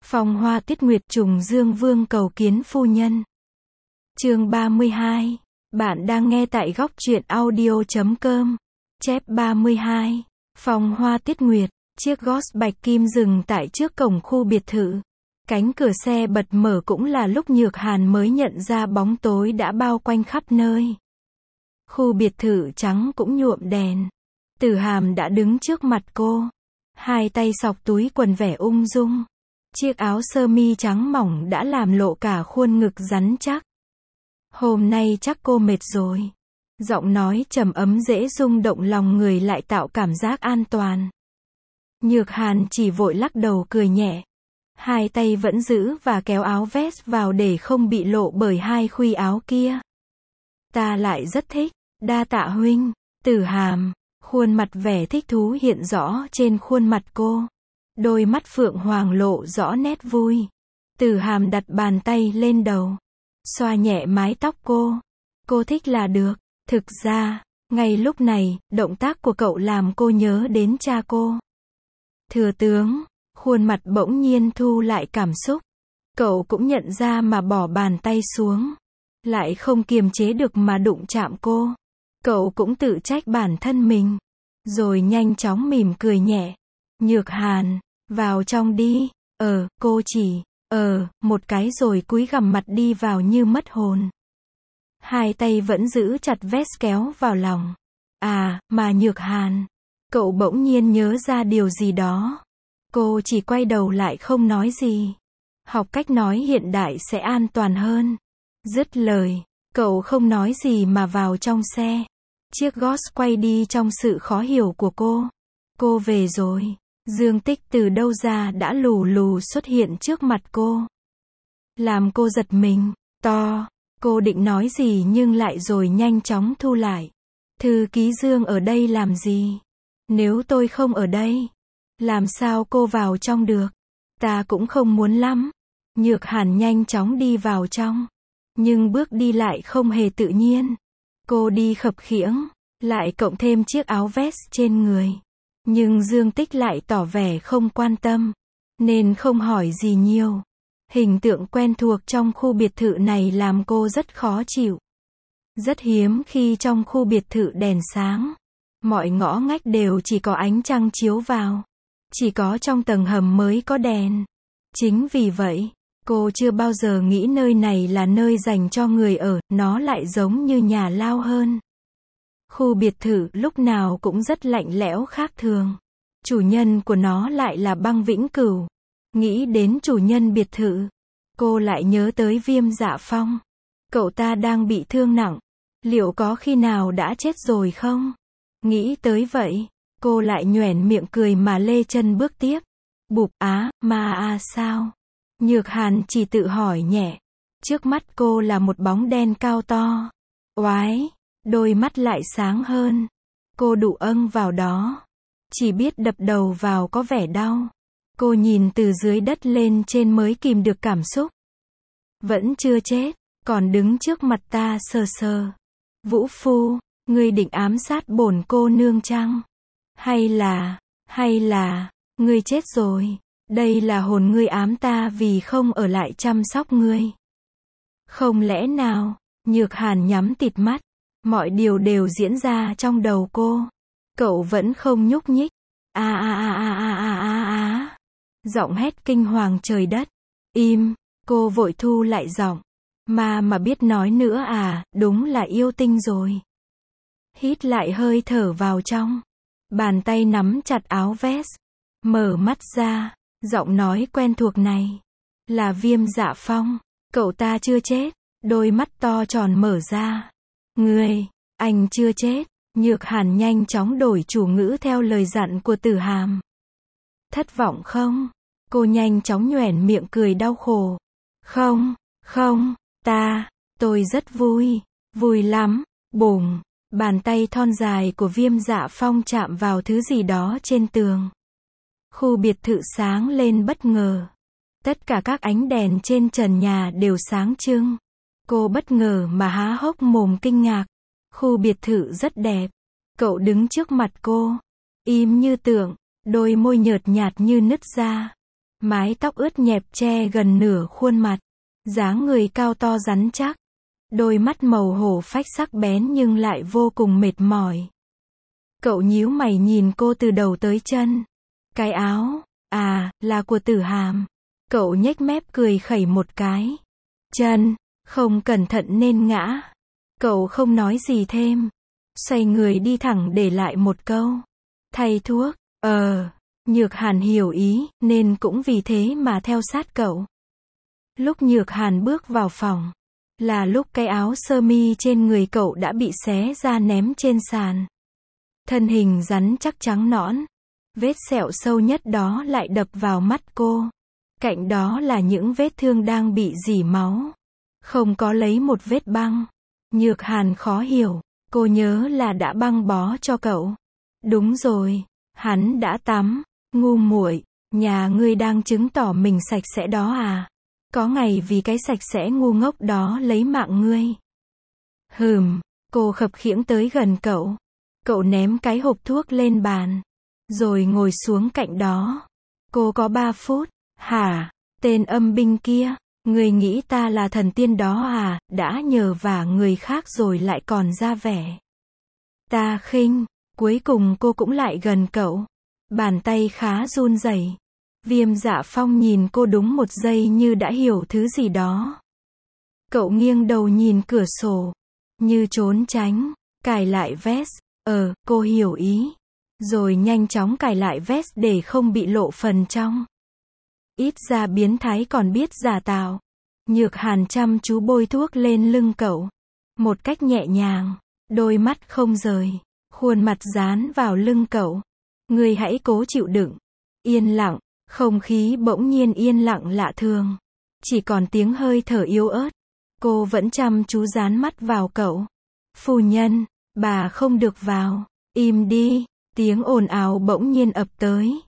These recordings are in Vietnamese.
Phong Hoa Tuyết Nguyệt trùng dương vương cầu kiến phu nhân. Chương 32. Bạn đang nghe tại góc truyện audio.com. Chép 32. Phong Hoa Tuyết Nguyệt. Chiếc Ghost bạch kim dừng tại trước cổng khu biệt thự. Cánh cửa xe bật mở cũng là lúc Nhược Hàn mới nhận ra bóng tối đã bao quanh khắp nơi. Khu biệt thự trắng cũng nhuộm đèn. Tử Hàm đã đứng trước mặt cô. Hai tay xọc túi quần vẻ ung dung. Chiếc áo sơ mi trắng mỏng đã làm lộ cả khuôn ngực rắn chắc. Hôm nay chắc cô mệt rồi. Giọng nói trầm ấm dễ rung động lòng người lại tạo cảm giác an toàn. Nhược Hàn chỉ vội lắc đầu cười nhẹ. Hai tay vẫn giữ và kéo áo vest vào để không bị lộ bởi hai khuy áo kia. Ta lại rất thích, đa tạ huynh. Tử Hàm, khuôn mặt vẻ thích thú hiện rõ trên khuôn mặt cô. Đôi mắt phượng hoàng lộ rõ nét vui. Tử Hàm đặt bàn tay lên đầu. Xoa nhẹ mái tóc cô. Cô thích là được. Thực ra, ngay lúc này, động tác của cậu làm cô nhớ đến cha cô. Thừa tướng, khuôn mặt bỗng nhiên thu lại cảm xúc. Cậu cũng nhận ra mà bỏ bàn tay xuống. Lại không kiềm chế được mà đụng chạm cô. Cậu cũng tự trách bản thân mình. Rồi nhanh chóng mỉm cười nhẹ. Nhược Hàn, vào trong đi. Cô chỉ, một cái rồi cúi gằm mặt đi vào như mất hồn. Hai tay vẫn giữ chặt vest kéo vào lòng. Mà Nhược Hàn. Cậu bỗng nhiên nhớ ra điều gì đó. Cô chỉ quay đầu lại không nói gì. Học cách nói hiện đại sẽ an toàn hơn. Dứt lời, cậu không nói gì mà vào trong xe. Chiếc Ghost quay đi trong sự khó hiểu của cô. Cô về rồi. Dương Tích từ đâu ra đã lù lù xuất hiện trước mặt cô. Làm cô giật mình. Cô định nói gì nhưng lại rồi nhanh chóng thu lại. Thư ký Dương ở đây làm gì? Nếu tôi không ở đây, làm sao cô vào trong được? Ta cũng không muốn lắm. Nhược Hàn nhanh chóng đi vào trong. Nhưng bước đi lại không hề tự nhiên. Cô đi khập khiễng, lại cộng thêm chiếc áo vest trên người. Nhưng Dương Tích lại tỏ vẻ không quan tâm, nên không hỏi gì nhiều. Hình tượng quen thuộc trong khu biệt thự này làm cô rất khó chịu. Rất hiếm khi trong khu biệt thự đèn sáng. Mọi ngõ ngách đều chỉ có ánh trăng chiếu vào. Chỉ có trong tầng hầm mới có đèn. Chính vì vậy, cô chưa bao giờ nghĩ nơi này là nơi dành cho người ở, nó lại giống như nhà lao hơn. Khu biệt thự lúc nào cũng rất lạnh lẽo khác thường. Chủ nhân của nó lại là Băng Vĩnh Cửu. Nghĩ đến chủ nhân biệt thự, cô lại nhớ tới Viêm Dạ Phong. Cậu ta đang bị thương nặng. Liệu có khi nào đã chết rồi không? Nghĩ tới vậy, cô lại nhoẻn miệng cười mà lê chân bước tiếp. Bụp sao? Nhược Hàn chỉ tự hỏi nhẹ. Trước mắt cô là một bóng đen cao to. Oái, đôi mắt lại sáng hơn. Cô đụ âng vào đó. Chỉ biết đập đầu vào có vẻ đau. Cô nhìn từ dưới đất lên trên mới kìm được cảm xúc. Vẫn chưa chết, còn đứng trước mặt ta sờ sờ. Vũ Phu, ngươi định ám sát bổn cô nương chăng? Hay là, ngươi chết rồi. Đây là hồn ngươi ám ta vì không ở lại chăm sóc ngươi. Không lẽ nào? Nhược Hàn nhắm tịt mắt. Mọi điều đều diễn ra trong đầu cô. Cậu vẫn không nhúc nhích. Giọng hét kinh hoàng trời đất. Im, cô vội thu lại giọng. Mà biết nói nữa đúng là yêu tinh rồi. Hít lại hơi thở vào trong. Bàn tay nắm chặt áo vest. Mở mắt ra, giọng nói quen thuộc này. Là Viêm Dạ Phong. Cậu ta chưa chết. Đôi mắt to tròn mở ra. Anh chưa chết. Nhược Hàn nhanh chóng đổi chủ ngữ theo lời dặn của Tử Hàm. Thất vọng không? Cô nhanh chóng nhoẻn miệng cười đau khổ. Không, tôi rất vui. Vui lắm. Bùng, bàn tay thon dài của Viêm Dạ Phong chạm vào thứ gì đó trên tường. Khu biệt thự sáng lên bất ngờ. Tất cả các ánh đèn trên trần nhà đều sáng trưng. Cô bất ngờ mà há hốc mồm kinh ngạc. Khu biệt thự rất đẹp. Cậu đứng trước mặt cô. Im như tượng. Đôi môi nhợt nhạt như nứt ra. Mái tóc ướt nhẹp che gần nửa khuôn mặt. Dáng người cao to rắn chắc. Đôi mắt màu hổ phách sắc bén nhưng lại vô cùng mệt mỏi. Cậu nhíu mày nhìn cô từ đầu tới chân. Cái áo, là của Tử Hàm. Cậu nhếch mép cười khẩy một cái. Chân, không cẩn thận nên ngã. Cậu không nói gì thêm. Xoay người đi thẳng để lại một câu. Thay thuốc, Nhược Hàn hiểu ý, nên cũng vì thế mà theo sát cậu. Lúc Nhược Hàn bước vào phòng, là lúc cái áo sơ mi trên người cậu đã bị xé ra ném trên sàn. Thân hình rắn chắc trắng nõn. Vết sẹo sâu nhất đó lại đập vào mắt cô. Cạnh đó là những vết thương đang bị rỉ máu. Không có lấy một vết băng. Nhược Hàn khó hiểu. Cô nhớ là đã băng bó cho cậu. Đúng rồi, hắn đã tắm. Ngu muội, nhà ngươi đang chứng tỏ mình sạch sẽ đó à? Có ngày vì cái sạch sẽ ngu ngốc đó lấy mạng ngươi. Cô khập khiễng tới gần cậu. Cậu ném cái hộp thuốc lên bàn. Rồi ngồi xuống cạnh đó. Cô có 3 phút. Hả? Tên âm binh kia. Ngươi nghĩ ta là thần tiên đó à? Đã nhờ vả người khác rồi lại còn ra vẻ. Ta khinh. Cuối cùng cô cũng lại gần cậu. Bàn tay khá run rẩy. Viêm Dạ Phong nhìn cô đúng một giây như đã hiểu thứ gì đó. Cậu nghiêng đầu nhìn cửa sổ. Như trốn tránh. Cài lại vest. Cô hiểu ý. Rồi nhanh chóng cài lại vest để không bị lộ phần trong. Ít ra biến thái còn biết giả tạo. Nhược Hàn chăm chú bôi thuốc lên lưng cậu. Một cách nhẹ nhàng. Đôi mắt không rời. Khuôn mặt dán vào lưng cậu. Ngươi hãy cố chịu đựng. Yên lặng. Không khí bỗng nhiên yên lặng lạ thường. Chỉ còn tiếng hơi thở yếu ớt. Cô vẫn chăm chú dán mắt vào cậu. Phu nhân, bà không được vào. Im đi. Tiếng ồn ào bỗng nhiên ập tới.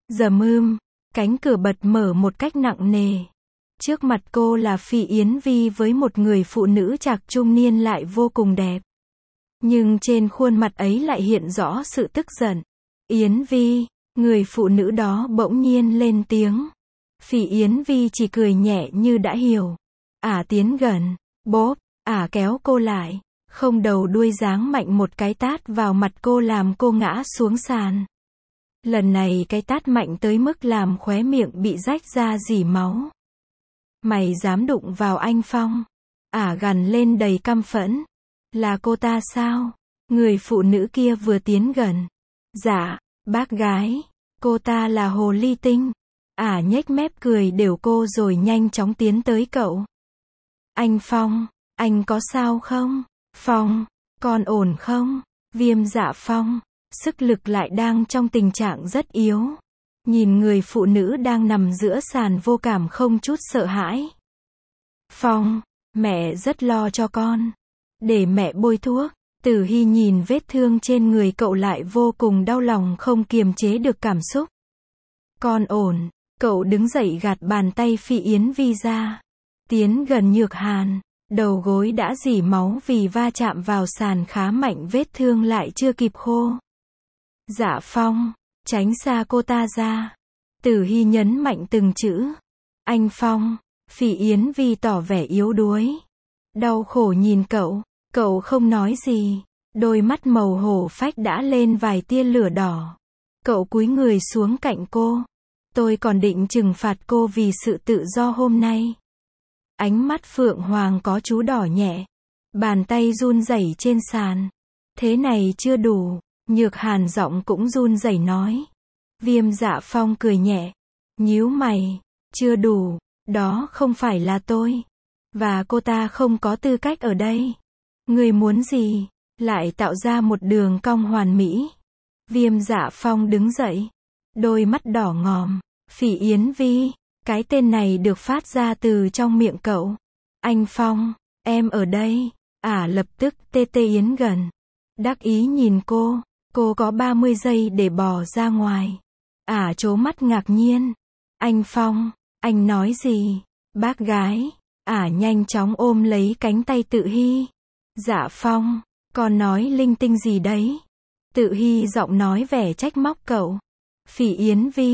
Cánh cửa bật mở một cách nặng nề. Trước mặt cô là Phỉ Yến Vi với một người phụ nữ trạc trung niên lại vô cùng đẹp. Nhưng trên khuôn mặt ấy lại hiện rõ sự tức giận. Yến Vi, người phụ nữ đó bỗng nhiên lên tiếng. Phỉ Yến Vi chỉ cười nhẹ như đã hiểu. Tiến gần. Bốp, kéo cô lại. Không đầu đuôi giáng mạnh một cái tát vào mặt cô làm cô ngã xuống sàn. Lần này cái tát mạnh tới mức làm khóe miệng bị rách ra rỉ máu. Mày dám đụng vào anh Phong? Gằn lên đầy căm phẫn. Là cô ta sao? Người phụ nữ kia vừa tiến gần. Dạ, bác gái. Cô ta là hồ ly tinh. Nhếch mép cười đều cô rồi nhanh chóng tiến tới cậu. Anh Phong, anh có sao không? Phong, con ổn không? Viêm Dạ Phong, sức lực lại đang trong tình trạng rất yếu. Nhìn người phụ nữ đang nằm giữa sàn vô cảm không chút sợ hãi. Phong, mẹ rất lo cho con. Để mẹ bôi thuốc. Tử Hy nhìn vết thương trên người cậu lại vô cùng đau lòng không kiềm chế được cảm xúc. Con ổn. Cậu đứng dậy gạt bàn tay Phỉ Yến Vi ra. Tiến gần Nhược Hàn. Đầu gối đã rỉ máu vì va chạm vào sàn khá mạnh, vết thương lại chưa kịp khô. Dạ Phong, tránh xa cô ta ra. Tử Hy nhấn mạnh từng chữ. Anh Phong. Phỉ Yến Vi tỏ vẻ yếu đuối. Đau khổ nhìn cậu. Cậu không nói gì. Đôi mắt màu hổ phách đã lên vài tia lửa đỏ. Cậu cúi người xuống cạnh cô. Tôi còn định trừng phạt cô vì sự tự do hôm nay. Ánh mắt Phượng Hoàng có chú đỏ nhẹ. Bàn tay run rẩy trên sàn. Thế này chưa đủ. Nhược Hàn giọng cũng run rẩy nói. Viêm Dạ Phong cười nhẹ. Nhíu mày. Chưa đủ. Đó không phải là tôi. Và cô ta không có tư cách ở đây. Người muốn gì? Lại tạo ra một đường cong hoàn mỹ. Viêm Dạ Phong đứng dậy. Đôi mắt đỏ ngòm. Phỉ Yến Vi. Cái tên này được phát ra từ trong miệng cậu. Anh Phong, em ở đây. Lập tức tê tê Yến gần. Đắc ý nhìn cô. Cô có 30 giây để bò ra ngoài. Trố mắt ngạc nhiên. Anh Phong, anh nói gì? Bác gái. Nhanh chóng ôm lấy cánh tay Tự Hy. Dạ Phong, con nói linh tinh gì đấy? Tự Hy giọng nói vẻ trách móc cậu. Phỉ Yến Vi,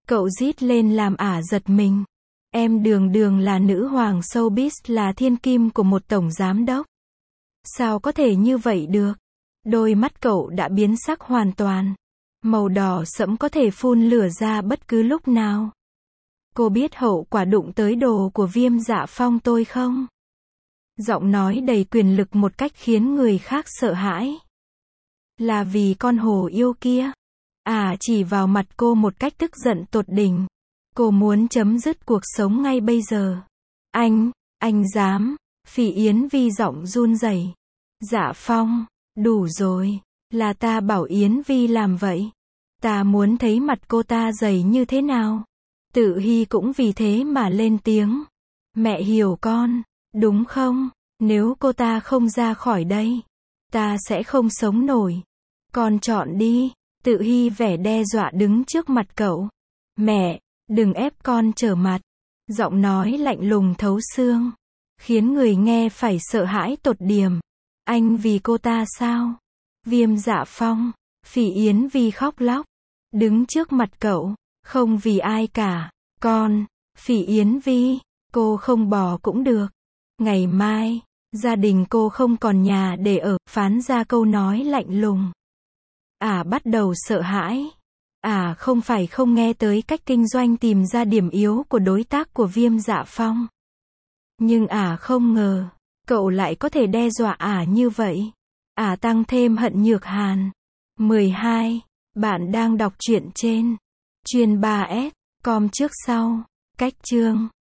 Cậu rít lên làm ả giật mình. Em đường đường là nữ hoàng showbiz, là thiên kim của một tổng giám đốc. Sao có thể như vậy được? Đôi mắt cậu đã biến sắc hoàn toàn. Màu đỏ sẫm có thể phun lửa ra bất cứ lúc nào. Cô biết hậu quả đụng tới đồ của Viêm Dạ Phong tôi không? Giọng nói đầy quyền lực một cách khiến người khác sợ hãi. Là vì con hổ yêu kia. Chỉ vào mặt cô một cách tức giận tột đỉnh. Cô muốn chấm dứt cuộc sống ngay bây giờ. Anh dám. Phỉ Yến Vi giọng run rẩy. Dạ Phong, đủ rồi. Là ta bảo Yến Vi làm vậy. Ta muốn thấy mặt cô ta dày như thế nào. Tự Hy cũng vì thế mà lên tiếng. Mẹ hiểu con, đúng không? Nếu cô ta không ra khỏi đây, ta sẽ không sống nổi. Con chọn đi. Tự Hy vẻ đe dọa đứng trước mặt cậu. Mẹ, đừng ép con trở mặt. Giọng nói lạnh lùng thấu xương, khiến người nghe phải sợ hãi tột điểm. Anh vì cô ta sao? Viêm Dạ Phong, Phỉ Yến Vi khóc lóc, đứng trước mặt cậu, không vì ai cả. Con, Phỉ Yến Vi, cô không bỏ cũng được. Ngày mai, gia đình cô không còn nhà để ở, phán ra câu nói lạnh lùng. Bắt đầu sợ hãi. Không phải không nghe tới cách kinh doanh tìm ra điểm yếu của đối tác của Viêm Dạ Phong. Nhưng không ngờ, cậu lại có thể đe dọa như vậy. Tăng thêm hận Nhược Hàn. 12. Bạn đang đọc truyện trên Chuyên 3S, com trước sau. Cách chương